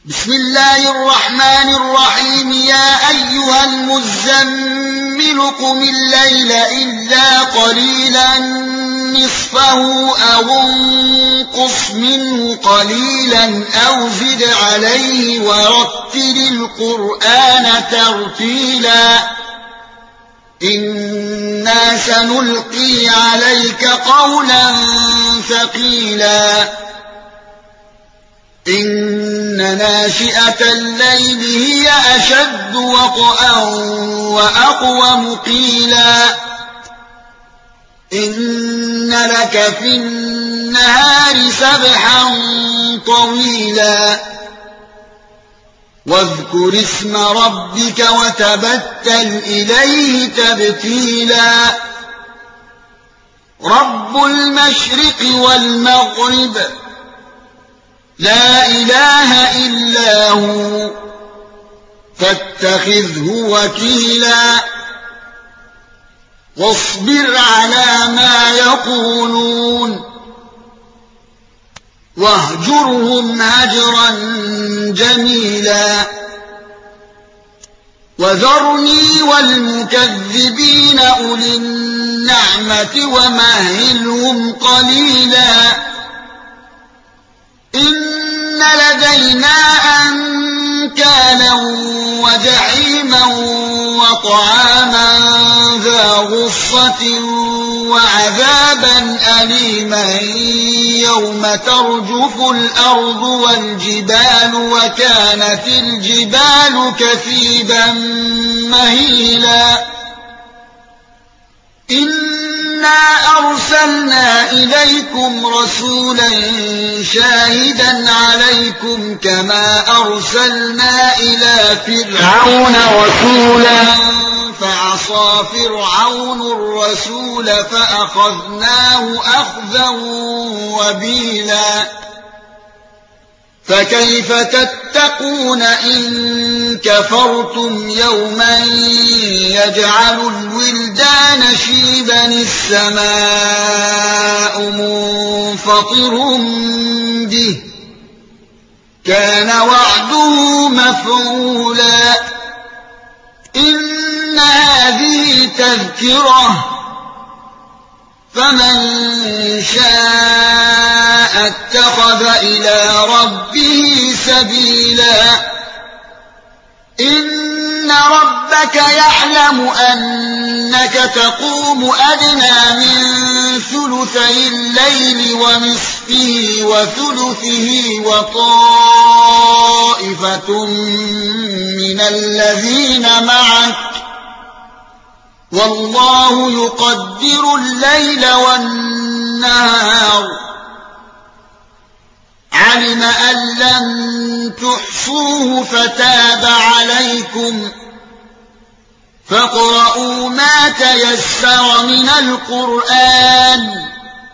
بسم الله الرحمن الرحيم يا أيها المزمل قم الليل إلا قليلا نصفه أو انقص منه قليلا أو زد عليه ورتل القرآن ترتيلا إنا سنلقي عليك قولا ثقيلا إن ناشئة الليل هي أشد وطئا وأقوم قيلا إن لك في النهار سبحا طويلا واذكر اسم ربك وتبتل إليه تبتيلا رب المشرق والمغرب لا إله إلا هو فاتخذه وكيلا واصبر على ما يقولون واهجرهم هجرا جميلا وذرني والمكذبين أولي النعمة ومهلهم قليلا إن لدينا أنكالا وجحيما وطعاما ذا غصة وعذابا أليما يوم ترجف الأرض والجبال وكانت الجبال كثيبا مهيلا إنا أرسلنا إليكم رسولا شاهدا عليكم كما أرسلنا إلى فرعون رسولا فعصى فرعون الرسول فأخذناه أخذا وبيلا فكيف تتقون إن كفرتم يوما يجعل الولدان شيبا السماء منفطر به كان وعده مفعولا إن هذه تذكرة فمن شاء اتخذ إلى ربه سبيلا إن ربك يعلم أنك تقوم أدنى من ثلثي الليل ونصفه وثلثه وطائفة من الذين معك والله يقدر الليل والنهار علم أن لن تحصوه فتاب عليكم فاقرؤوا ما تيسر من القرآن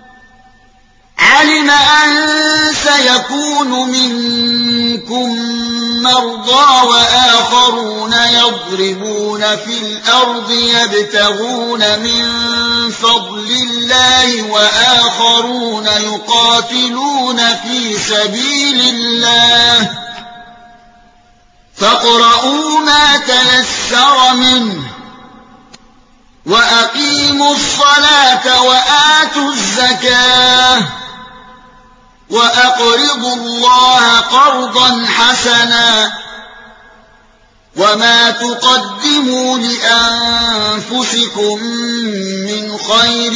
علم أن سيكون منكم مرضى وآخرون يضربون في الأرض يبتغون من فضل الله وآخرون يقاتلون في سبيل الله فاقرؤوا ما تيسر منه وأقيموا الصلاة وآتوا الزكاة وأقرضوا الله قرضا حسنا وما تقدموا لأنفسكم من خير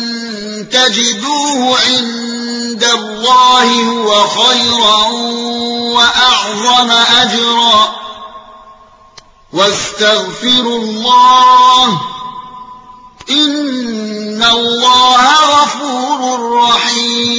تجدوه عند الله هو خيرا وأعظم أجرا واستغفروا الله إن الله غفور رحيم